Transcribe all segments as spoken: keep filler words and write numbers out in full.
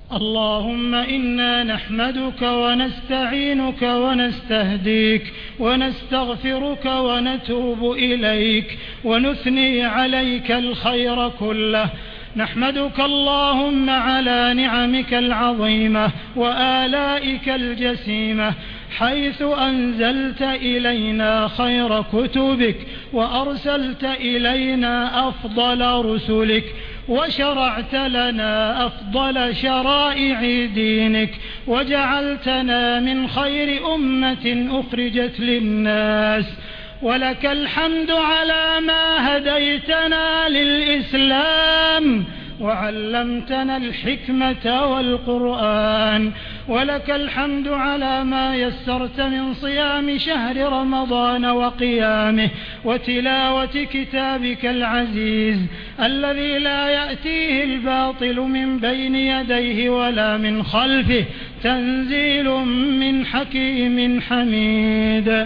اللهم إنا نحمدك ونستعينك ونستهديك ونستغفرك ونتوب إليك ونثني عليك الخير كله. نحمدك اللهم على نعمك العظيمة وآلائك الجسيمة، حيث أنزلت إلينا خير كتبك وأرسلت إلينا أفضل رسلك وشرعت لنا أفضل شرائع دينك وجعلتنا من خير أمة أخرجت للناس. ولك الحمد على ما هديتنا للإسلام وعلمتنا الحكمة والقرآن. ولك الحمد على ما يسرت من صيام شهر رمضان وقيامه وتلاوة كتابك العزيز الذي لا يأتيه الباطل من بين يديه ولا من خلفه، تنزيل من حكيم حميد.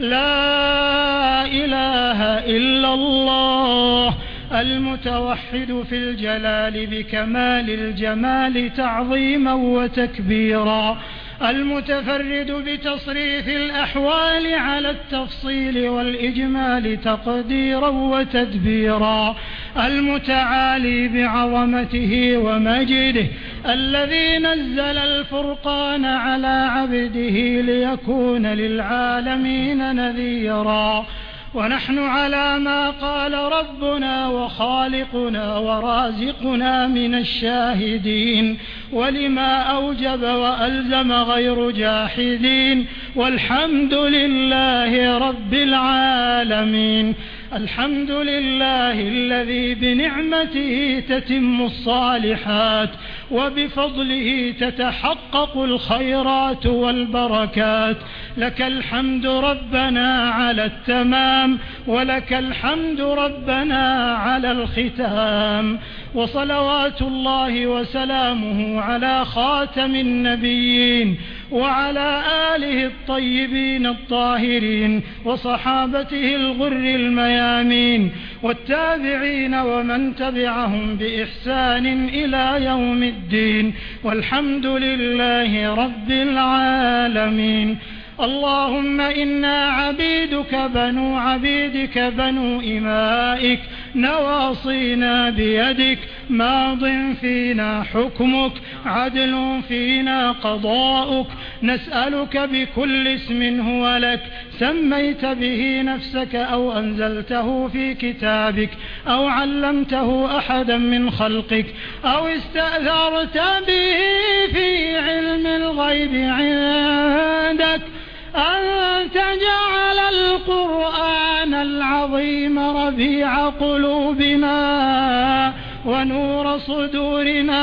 لا إله إلا الله المتوحد في الجلال بكمال الجمال تعظيما وتكبيرا، المتفرد بتصريف الأحوال على التفصيل والإجمال تقديرا وتدبيرا، المتعالي بعظمته ومجده، الذي نزل الفرقان على عبده ليكون للعالمين نذيرا. ونحن على ما قال ربنا وخالقنا ورازقنا من الشاهدين، ولما أوجب وألزم غير جاحدين، والحمد لله رب العالمين. الحمد لله الذي بنعمته تتم الصالحات وبفضله تتحقق الخيرات والبركات. لك الحمد ربنا على التمام، ولك الحمد ربنا على الختام. وصلوات الله وسلامه على خاتم النبيين وعلى آله الطيبين الطاهرين وصحابته الغر الميامين والتابعين ومن تبعهم بإحسان إلى يوم الدين، والحمد لله رب العالمين. اللهم إنا عبيدك بنو عبيدك بنو إمائك، نواصينا بيدك، ماض فينا حكمك، عدل فينا قضاؤك. نسألك بكل اسم هو لك سميت به نفسك أو أنزلته في كتابك أو علمته أحدا من خلقك أو استأثرت به في علم الغيب عندك، أن تجعل القرآن العظيم ربيع قلوبنا ونور صدورنا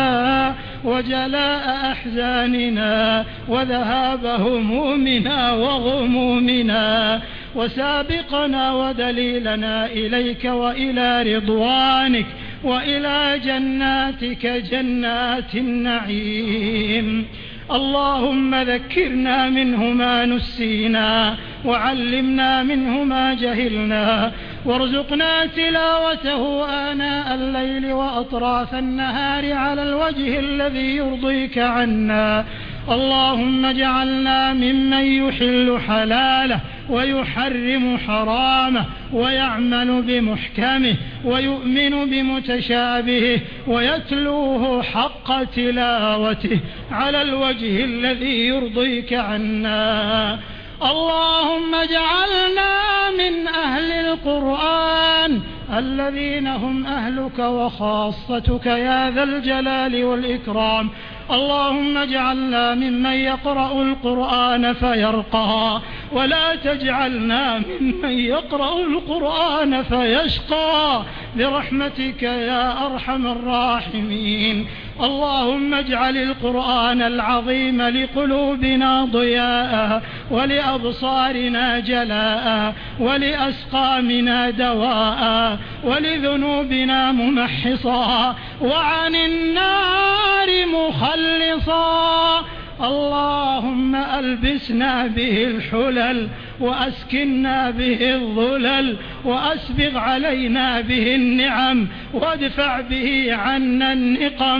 وجلاء أحزاننا وذهاب همومنا وغمومنا، وسابقنا ودليلنا إليك وإلى رضوانك وإلى جناتك جنات النعيم. اللهم ذكرنا منه ما نسينا وعلمنا منه ما جهلنا، وارزقنا تلاوته آناء الليل وأطراف النهار على الوجه الذي يرضيك عنا. اللهم اجعلنا ممن يحل حلاله ويحرم حرامه ويعمل بمحكمه ويؤمن بمتشابهه ويتلوه حق تلاوته على الوجه الذي يرضيك عنا. اللهم اجعلنا من أهل القرآن الذين هم أهلك وخاصتك يا ذا الجلال والإكرام. اللهم اجعلنا ممن يقرأ القرآن فيرقى، ولا تجعلنا ممن يقرأ القرآن فيشقى برحمتك يا أرحم الراحمين. اللهم اجعل القرآن العظيم لقلوبنا ضياء ولأبصارنا جلاء ولأسقامنا دواء ولذنوبنا ممحصا وعن النار مخلصا. اللهم ألبسنا به الحلل وأسكننا به الظلل وأسبغ علينا به النعم وادفع به عنا النقم.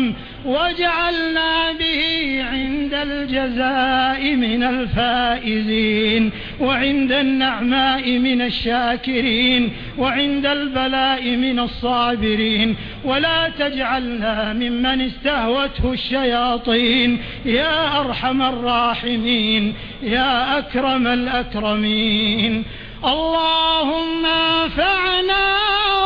واجعلنا به عند الجزاء من الفائزين، وعند النعماء من الشاكرين، وعند البلاء من الصابرين، ولا تجعلنا ممن استهوته الشياطين يا أرحم الراحمين يا أكرم الأكرمين. اللهم انفعنا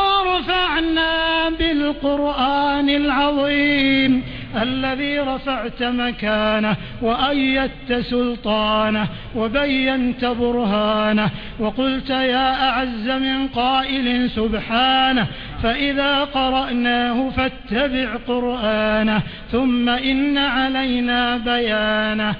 وارفعنا بالقرآن العظيم الذي رفعت مكانه وأيدت سلطانه وبينت برهانه، وقلت يا أعز من قائل سبحانه فإذا قرأناه فاتبع قرآنه ثم إن علينا بيانه.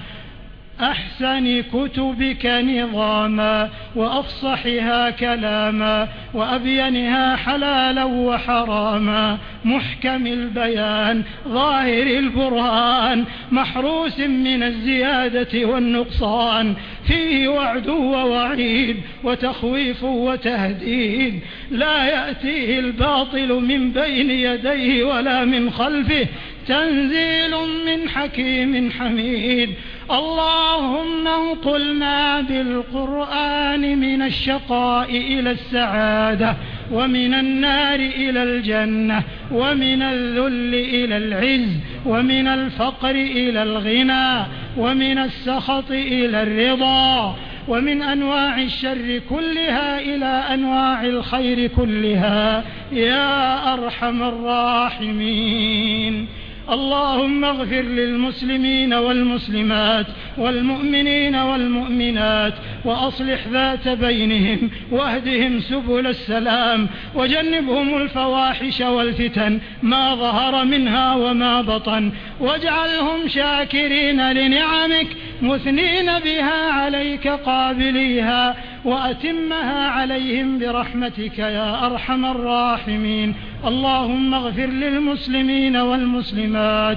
أحسن كتبك نظاما وأفصحها كلاما وأبينها حلالا وحراما، محكم البيان ظاهر البرهان محروس من الزيادة والنقصان، فيه وعد ووعيد وتخويف وتهديد، لا يأتيه الباطل من بين يديه ولا من خلفه، تنزيل من حكيم حميد. اللهم انقلنا بالقرآن من الشقاء إلى السعادة، ومن النار إلى الجنة، ومن الذل إلى العز، ومن الفقر إلى الغنى، ومن السخط إلى الرضا، ومن أنواع الشر كلها إلى أنواع الخير كلها يا أرحم الراحمين. اللهم اغفر للمسلمين والمسلمات والمؤمنين والمؤمنات، وأصلح ذات بينهم، واهدهم سبل السلام، وجنبهم الفواحش والفتن ما ظهر منها وما بطن، واجعلهم شاكرين لنعمك مثنين بها عليك قابليها، وأتمها عليهم برحمتك يا أرحم الراحمين. اللهم اغفر للمسلمين والمسلمات،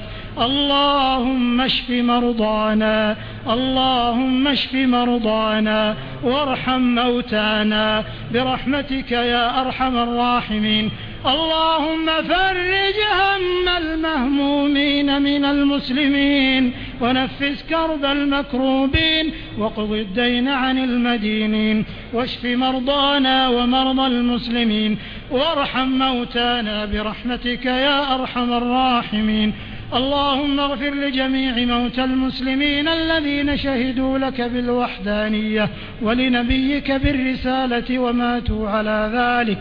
اللهم اشف مرضانا، اللهم اشف مرضانا وارحم موتانا برحمتك يا أرحم الراحمين. اللهم فرج هم المهمومين من المسلمين، ونفس كرب المكروبين، واقض الدين عن المدينين، واشف مرضانا ومرضى المسلمين، وارحم موتانا برحمتك يا أرحم الراحمين. اللهم اغفر لجميع موتى المسلمين الذين شهدوا لك بالوحدانية ولنبيك بالرسالة وماتوا على ذلك.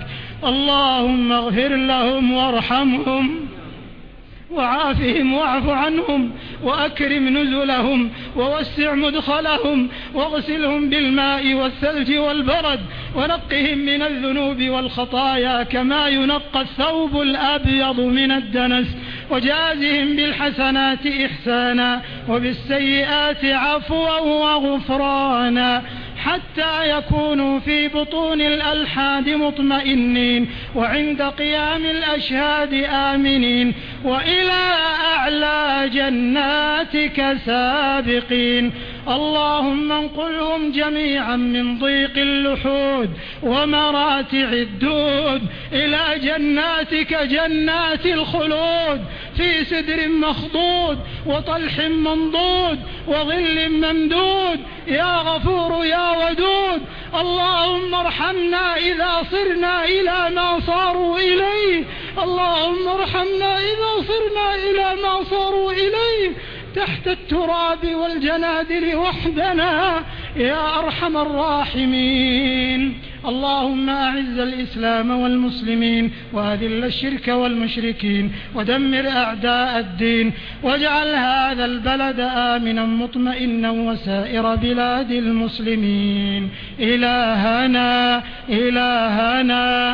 اللهم اغفر لهم وارحمهم وعافهم واعف عنهم وأكرم نزلهم ووسع مدخلهم، واغسلهم بالماء والثلج والبرد، ونقهم من الذنوب والخطايا كما ينقى الثوب الأبيض من الدنس، وجازهم بالحسنات إحسانا وبالسيئات عفوا وغفرانا، حتى يكونوا في بطون الألحاد مطمئنين، وعند قيام الأشهاد آمنين، وإلى أعلى جناتك سابقين. اللهم انقلهم جميعا من ضيق اللحود ومراتع الدود إلى جناتك جنات الخلود، في سدر مخضود وطلح منضود وظل ممدود، يا غفور يا ودود. اللهم ارحمنا إذا صرنا إلى ما صاروا إليه، اللهم ارحمنا إذا صرنا إلى ما صاروا إليه تحت التراب والجنادل وحدنا يا أرحم الراحمين. اللهم أعز الإسلام والمسلمين، وأذل الشرك والمشركين، ودمر أعداء الدين، واجعل هذا البلد آمنا مطمئنا وسائر بلاد المسلمين. إلهنا إلهنا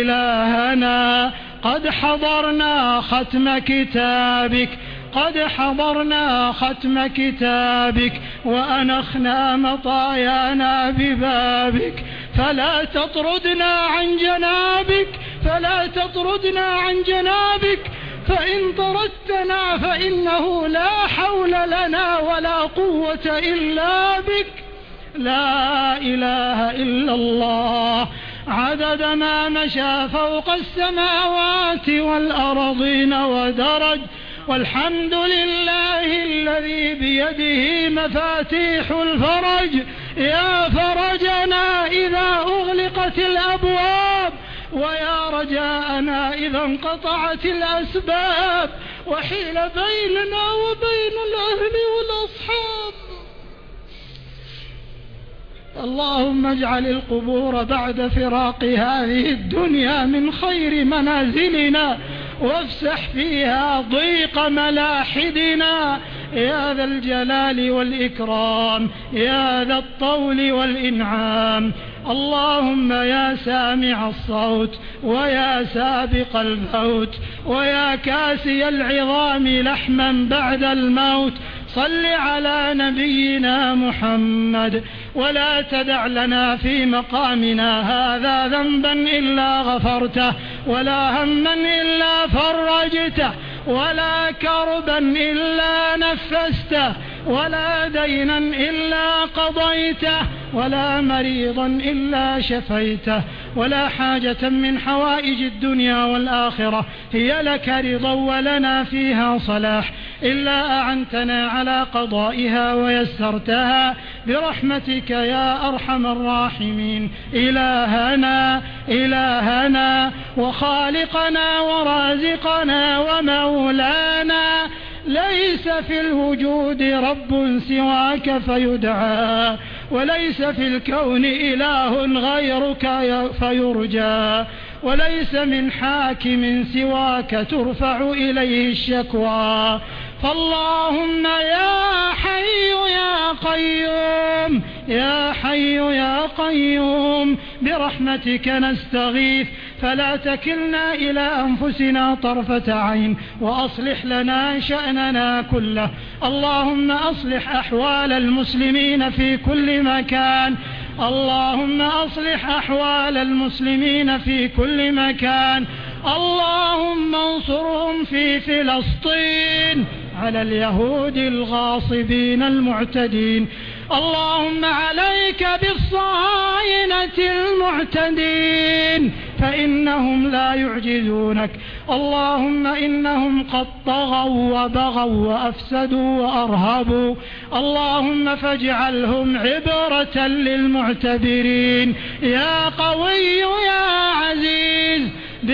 إلهنا قد حضرنا ختم كتابك، قد حضرنا ختم كتابك وأنخنا مطايانا ببابك، فلا تطردنا عن جنابك، فلا تطردنا عن جنابك، فإن طردتنا فإنه لا حول لنا ولا قوة إلا بك. لا إله إلا الله عدد ما مشى فوق السماوات والأرضين ودرج، والحمد لله الذي بيده مفاتيح الفرج، يا فرجنا إذا أغلقت الأبواب، ويا رجاءنا إذا انقطعت الأسباب، وحيل بيننا وبين الأهل والأصحاب. اللهم اجعل القبور بعد فراق هذه الدنيا من خير منازلنا، وافسح فيها ضيق ملاحدنا يا ذا الجلال والإكرام، يا ذا الطول والإنعام. اللهم يا سامع الصوت، ويا سابق الموت، ويا كاسي العظام لحما بعد الموت، صل على نبينا محمد، ولا تدع لنا في مقامنا هذا ذنبا إلا غفرته، ولا هما إلا فرجته، ولا كربا إلا نفسته، ولا دينا إلا قضيته، ولا مريضا إلا شفيته، ولا حاجة من حوائج الدنيا والآخرة هي لك رضا ولنا فيها صلاح إلا أعنتنا على قضائها ويسرتها برحمتك يا أرحم الراحمين. إلهنا إلهنا وخالقنا ورازقنا ومولانا، ليس في الوجود رب سواك فيدعى، وليس في الكون إله غيرك فيرجى، وليس من حاكم سواك ترفع إليه الشكوى. فاللهم يا حي يا قيوم، يا حي يا قيوم، برحمتك نستغيث، فلا تكلنا إلى أنفسنا طرفة عين، وأصلح لنا شأننا كله. اللهم أصلح أحوال المسلمين في كل مكان، اللهم أصلح أحوال المسلمين في كل مكان. اللهم انصرهم في فلسطين على اليهود الغاصبين المعتدين. اللهم عليك بالصهاينة المعتدين، فإنهم لا يعجزونك. اللهم إنهم قد طغوا وبغوا وأفسدوا وأرهبوا، اللهم فاجعلهم عبرة للمعتبرين. يا قوي يا عزيز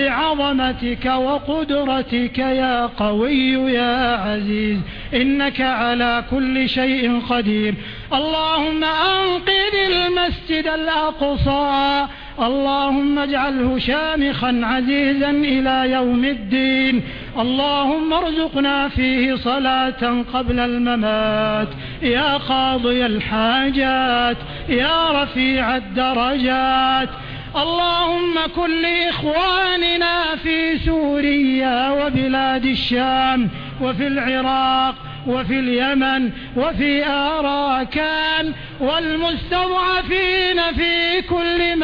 بعظمتك وقدرتك، يا قوي يا عزيز، إنك على كل شيء قدير. اللهم أنقذ المسجد الأقصى، اللهم اجعله شامخا عزيزا إلى يوم الدين. اللهم ارزقنا فيه صلاة قبل الممات، يا قاضي الحاجات، يا رفيع الدرجات. اللهم كن لإخواننا في سوريا وبلاد الشام وفي العراق وفي اليمن وفي آراكان والمستضعفين في كل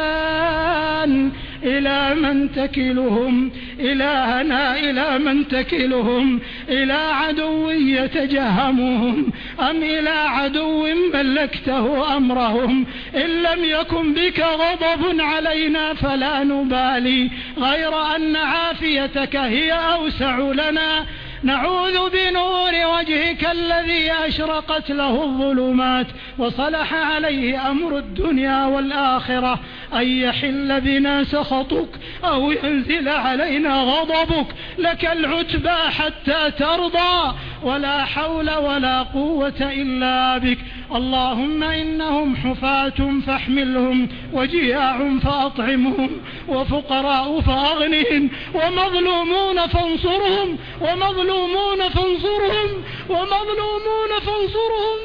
مكان، إلى من تكلهم إلهنا؟ إلى من تكلهم؟ إلى عدو يتجهمهم أم إلى عدو ملكته أمرهم؟ إن لم يكن بك غضب علينا فلا نبالي، غير أن عافيتك هي أوسع لنا. نعوذ بنور وجهك الذي أشرقت له الظلمات وصلح عليه أمر الدنيا والآخرة أن يحل بنا سخطك أو ينزل علينا غضبك. لك العتبى حتى ترضى، ولا حول ولا قوة إلا بك. اللهم إنهم حفاة فاحملهم، وجياع فأطعمهم، وفقراء فأغنهم، ومظلومون فانصرهم، ومظلومون فانصرهم، ومظلومون فانصرهم.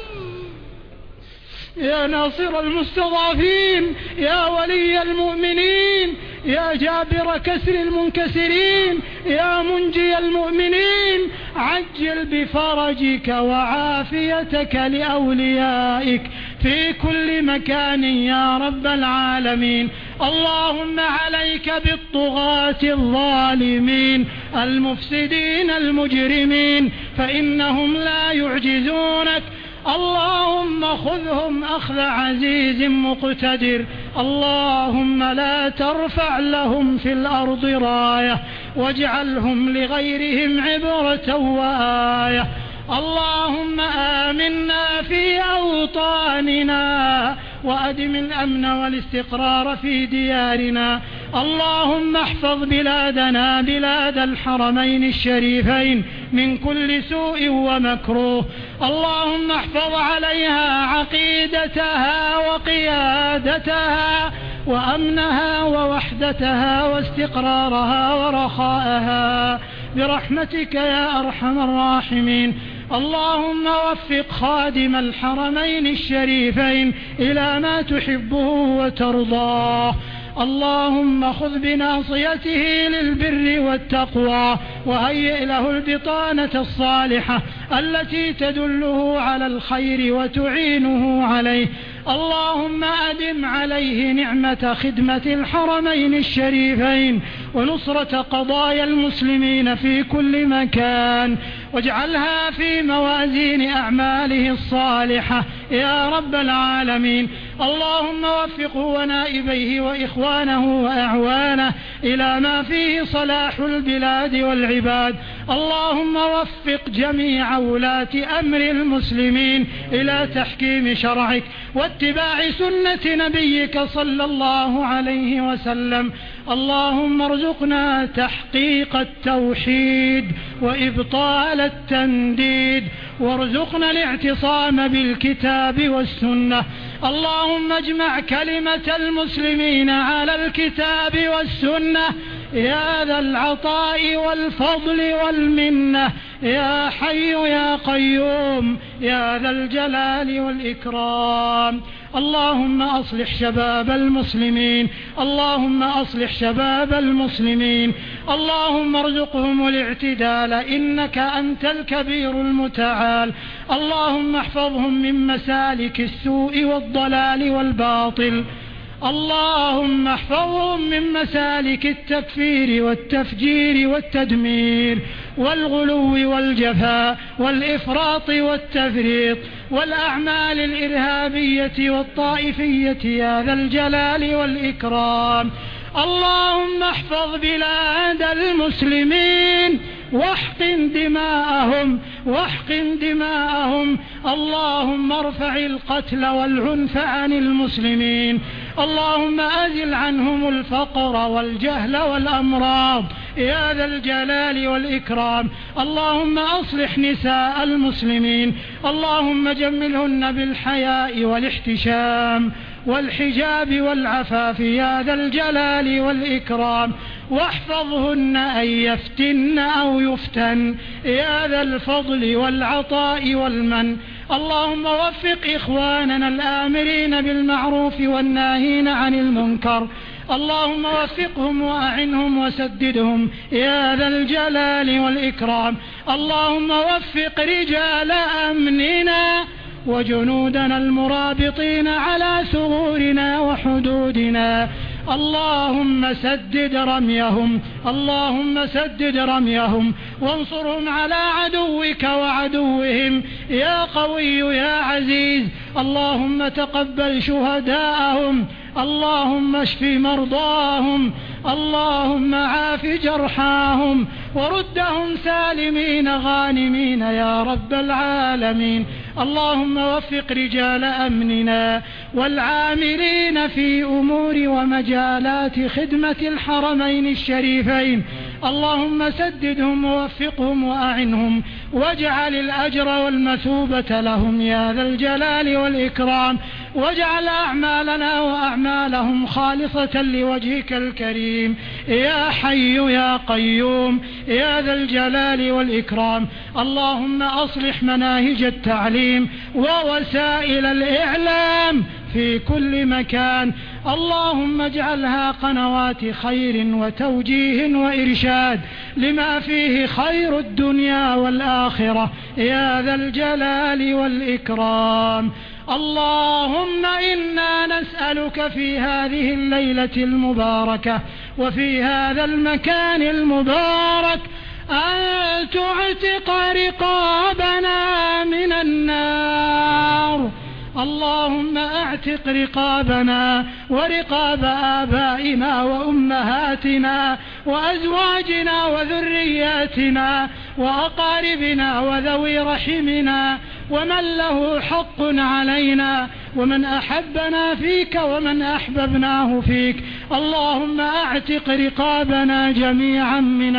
يا ناصر المستضعفين، يا ولي المؤمنين، يا جابر كسر المنكسرين، يا منجي المؤمنين، عجل بفرجك وعافيتك لأوليائك في كل مكان يا رب العالمين. اللهم عليك بالطغاة الظالمين المفسدين المجرمين، فإنهم لا يعجزونك. اللهم خذهم أخذ عزيز مقتدر. اللهم لا ترفع لهم في الأرض راية، واجعلهم لغيرهم عبرة وآية. اللهم آمنا في أوطاننا وأدم الأمن والاستقرار في ديارنا. اللهم احفظ بلادنا بلاد الحرمين الشريفين من كل سوء ومكروه. اللهم احفظ عليها عقيدتها وقيادتها وأمنها ووحدتها واستقرارها ورخاءها برحمتك يا أرحم الراحمين. اللهم وفق خادم الحرمين الشريفين إلى ما تحبه وترضاه. اللهم خذ بناصيته للبر والتقوى وهيئ له البطانة الصالحة التي تدله على الخير وتعينه عليه. اللهم أدم عليه نعمة خدمة الحرمين الشريفين ونصرة قضايا المسلمين في كل مكان، واجعلها في موازين أعماله الصالحة يا رب العالمين. اللهم وفقه ونائبيه وإخوانه وأعوانه إلى ما فيه صلاح البلاد والعباد. اللهم وفق جميع ولاة أمر المسلمين إلى تحكيم شرعك واتباع سنة نبيك صلى الله عليه وسلم. اللهم ارزقنا تحقيق التوحيد وإبطال التنديد، وارزقنا الاعتصام بالكتاب والسنة. اللهم اجمع كلمة المسلمين على الكتاب والسنة يا ذا العطاء والفضل والمنة يا حي يا قيوم يا ذا الجلال والإكرام. اللهم أصلح شباب المسلمين، اللهم أصلح شباب المسلمين، اللهم ارزقهم الاعتدال إنك أنت الكبير المتعال. اللهم احفظهم من مسالك السوء والضلال والباطل. اللهم احفظهم من مسالك التكفير والتفجير والتدمير والغلو والجفاء والإفراط والتفريط والأعمال الإرهابية والطائفية يا ذا الجلال والإكرام. اللهم احفظ بلاد المسلمين واحقن دماءهم واحقن دماءهم. اللهم ارفع القتل والعنف عن المسلمين. اللهم أزل عنهم الفقر والجهل والأمراض يا ذا الجلال والإكرام. اللهم أصلح نساء المسلمين، اللهم جملهن بالحياء والاحتشام والحجاب والعفاف يا ذا الجلال والإكرام، واحفظهن أن يفتن أو يفتن يا ذا الفضل والعطاء والمن. اللهم وفق إخواننا الآمرين بالمعروف والناهين عن المنكر. اللهم وفقهم وأعنهم وسددهم يا ذا الجلال والإكرام. اللهم وفق رجال أمننا وجنودنا المرابطين على ثغورنا وحدودنا. اللهم سدد رميهم، اللهم سدد رميهم وانصرهم على عدوك وعدوهم يا قوي يا عزيز. اللهم تقبل شهداءهم، اللهم اشف مرضاهم، اللهم عاف جرحاهم وردهم سالمين غانمين يا رب العالمين. اللهم وفق رجال أمننا والعاملين في أمور ومجالات خدمة الحرمين الشريفين. اللهم سددهم ووفقهم وأعنهم واجعل الأجر والمثوبة لهم يا ذا الجلال والإكرام، واجعل أعمالنا وأعمالهم خالصة لوجهك الكريم يا حي يا قيوم يا ذا الجلال والإكرام. اللهم أصلح مناهج التعليم ووسائل الإعلام في كل مكان. اللهم اجعلها قنوات خير وتوجيه وإرشاد لما فيه خير الدنيا والآخرة يا ذا الجلال والإكرام. اللهم إنا نسألك في هذه الليلة المباركة وفي هذا المكان المبارك أن تعتق رقابنا من النار، اللهم اعتق رقابنا ورقاب آبائنا وأمهاتنا وأزواجنا وذرياتنا وأقاربنا وذوي رحمنا ومن له حق علينا ومن أحبنا فيك ومن أحببناه فيك. اللهم اعتق رقابنا جميعا من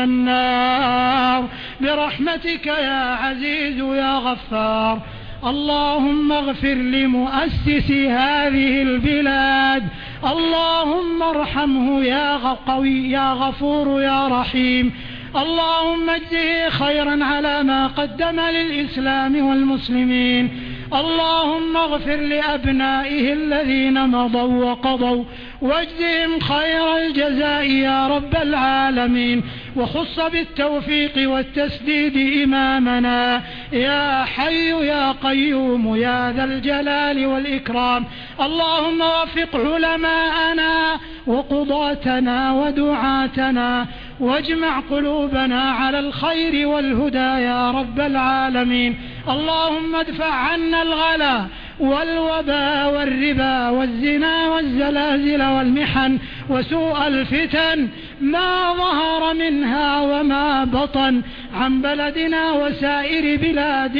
النار برحمتك يا عزيز يا غفار. اللهم اغفر لمؤسس هذه البلاد، اللهم ارحمه يا قوي يا غفور يا رحيم. اللهم اجزه خيرا على ما قدم للإسلام والمسلمين. اللهم اغفر لأبنائه الذين مضوا وقضوا واجزهم خير الجزاء يا رب العالمين. وخص بالتوفيق والتسديد إمامنا يا حي يا قيوم يا ذا الجلال والإكرام. اللهم وفق علماءنا وقضاتنا ودعاتنا واجمع قلوبنا على الخير والهدى يا رب العالمين. اللهم ادفع عنا الغلا والوباء والربا والزنا والزلازل والمحن وسوء الفتن ما ظهر منها وما بطن عن بلدنا وسائر بلاد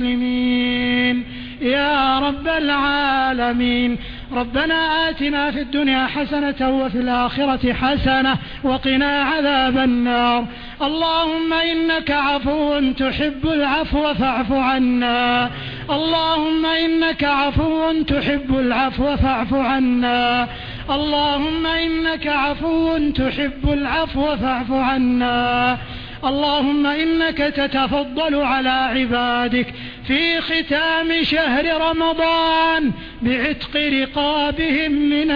المسلمين يا رب العالمين. ربنا آتنا في الدنيا حسنة وفي الآخرة حسنة وقنا عذاب النار. اللهم إنك عفو تحب العفو فاعف عنا. اللهم إنك عفو تحب العفو فاعف عنا. اللهم إنك عفو تحب العفو فاعف عنا. اللهم إنك تتفضل على عبادك في ختام شهر رمضان بعتق رقابهم من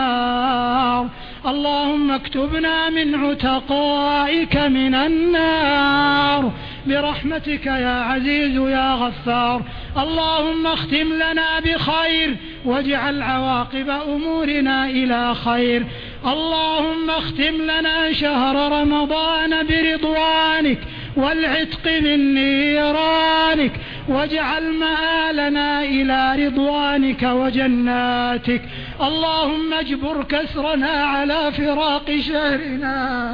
النار. اللهم اكتبنا من عتقائك من النار برحمتك يا عزيز يا غفار. اللهم اختم لنا بخير واجعل عواقب أمورنا إلى خير. اللهم اختم لنا شهر رمضان برضوانك والعتق من نيرانك واجعل مآلنا إلى رضوانك وجناتك. اللهم اجبر كسرنا على فراق شهرنا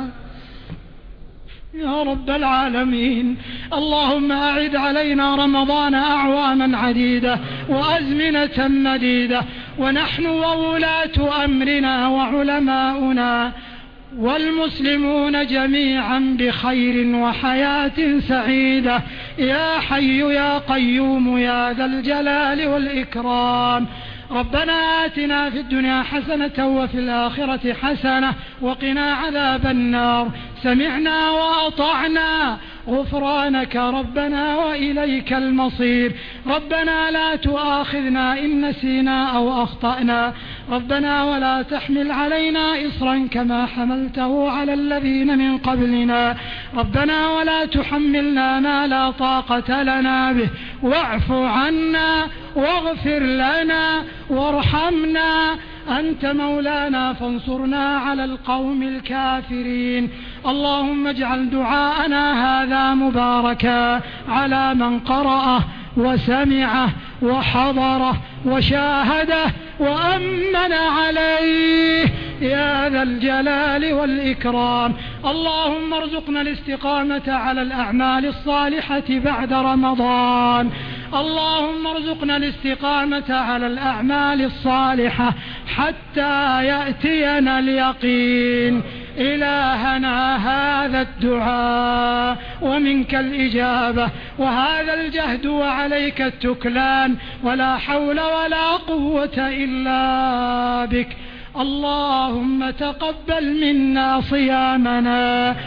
يا رب العالمين. اللهم أعد علينا رمضان أعواما عديدة وأزمنة مديدة ونحن وولاة أمرنا وعلماؤنا والمسلمون جميعا بخير وحياة سعيدة يا حي يا قيوم يا ذا الجلال والإكرام. ربنا آتنا في الدنيا حسنة وفي الآخرة حسنة وقنا عذاب النار. سمعنا وأطعنا غفرانك ربنا وإليك المصير. ربنا لا تؤاخذنا إن نسينا أو أخطأنا. ربنا ولا تحمل علينا إصرا كما حملته على الذين من قبلنا. ربنا ولا تحملنا ما لا طاقة لنا به واعف عنا واغفر لنا وارحمنا أنت مولانا فانصرنا على القوم الكافرين. اللهم اجعل دعاءنا هذا مباركا على من قرأه وسمعه وحضره وشاهده وأمن عليه يا ذا الجلال والإكرام. اللهم ارزقنا الاستقامة على الأعمال الصالحة بعد رمضان. اللهم ارزقنا الاستقامة على الأعمال الصالحة حتى يأتينا اليقين. إلهنا هذا الدعاء ومنك الإجابة وهذا الجهد وعليك التكلان ولا حول ولا قوة إلا بك. اللهم تقبل منا صيامنا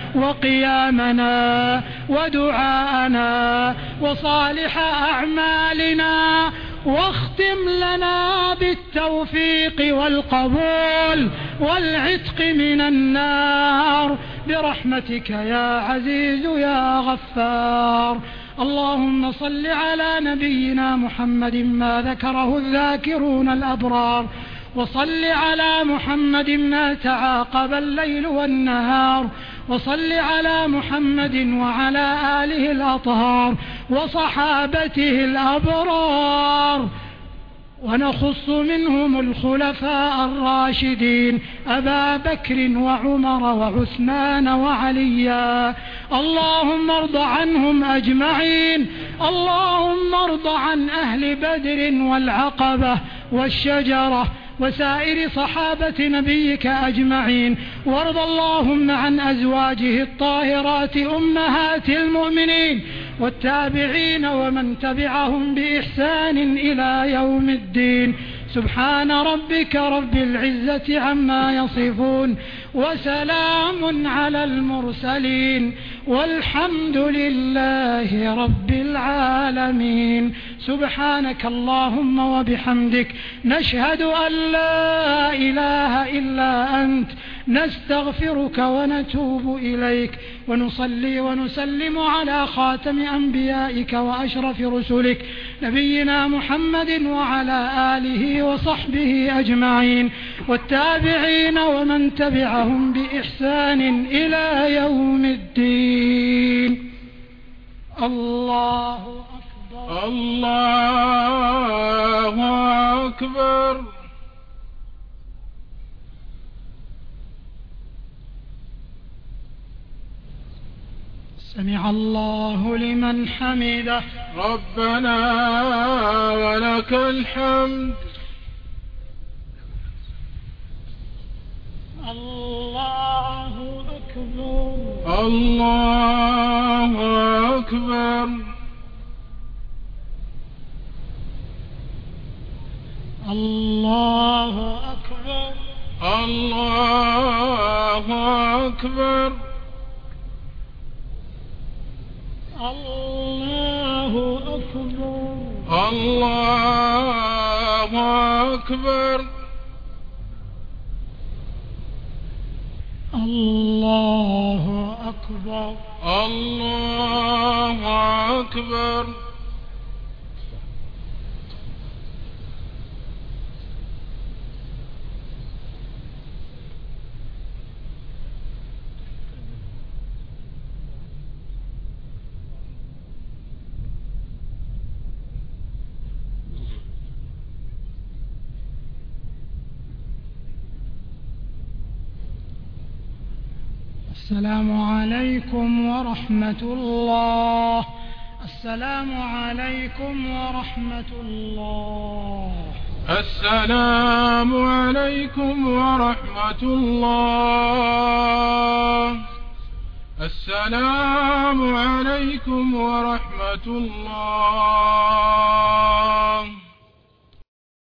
وقيامنا ودعاءنا وصالح أعمالنا واختم لنا بالتوفيق والقبول والعتق من النار برحمتك يا عزيز يا غفار. اللهم صل على نبينا محمد ما ذكره الذاكرون الأبرار وصل على محمد ما تعاقب الليل والنهار وصل على محمد وعلى آله الأطهار وصحابته الأبرار ونخص منهم الخلفاء الراشدين أبا بكر وعمر وعثمان وعليا. اللهم ارض عنهم أجمعين. اللهم ارض عن أهل بدر والعقبة والشجرة وسائر صحابة نبيك أجمعين، وارض اللهم عن أزواجه الطاهرات أمهات المؤمنين والتابعين ومن تبعهم بإحسان إلى يوم الدين. سبحان ربك رب العزة عما يصفون وسلام على المرسلين والحمد لله رب العالمين. سبحانك اللهم وبحمدك نشهد أن لا إله إلا أنت نستغفرك ونتوب إليك ونصلي ونسلم على خاتم أنبيائك وأشرف رسلك نبينا محمد وعلى آله وصحبه أجمعين والتابعين ومن تبعهم بإحسان إلى يوم الدين. الله أكبر. الله أكبر. سمع الله لمن حمده. ربنا ولك الحمد. الله أكبر. الله أكبر. الله أكبر. الله أكبر. الله أكبر. الله أكبر. الله أكبر. الله أكبر. السلام عليكم ورحمة الله. السلام عليكم ورحمة الله. السلام عليكم ورحمة الله. السلام عليكم ورحمة الله.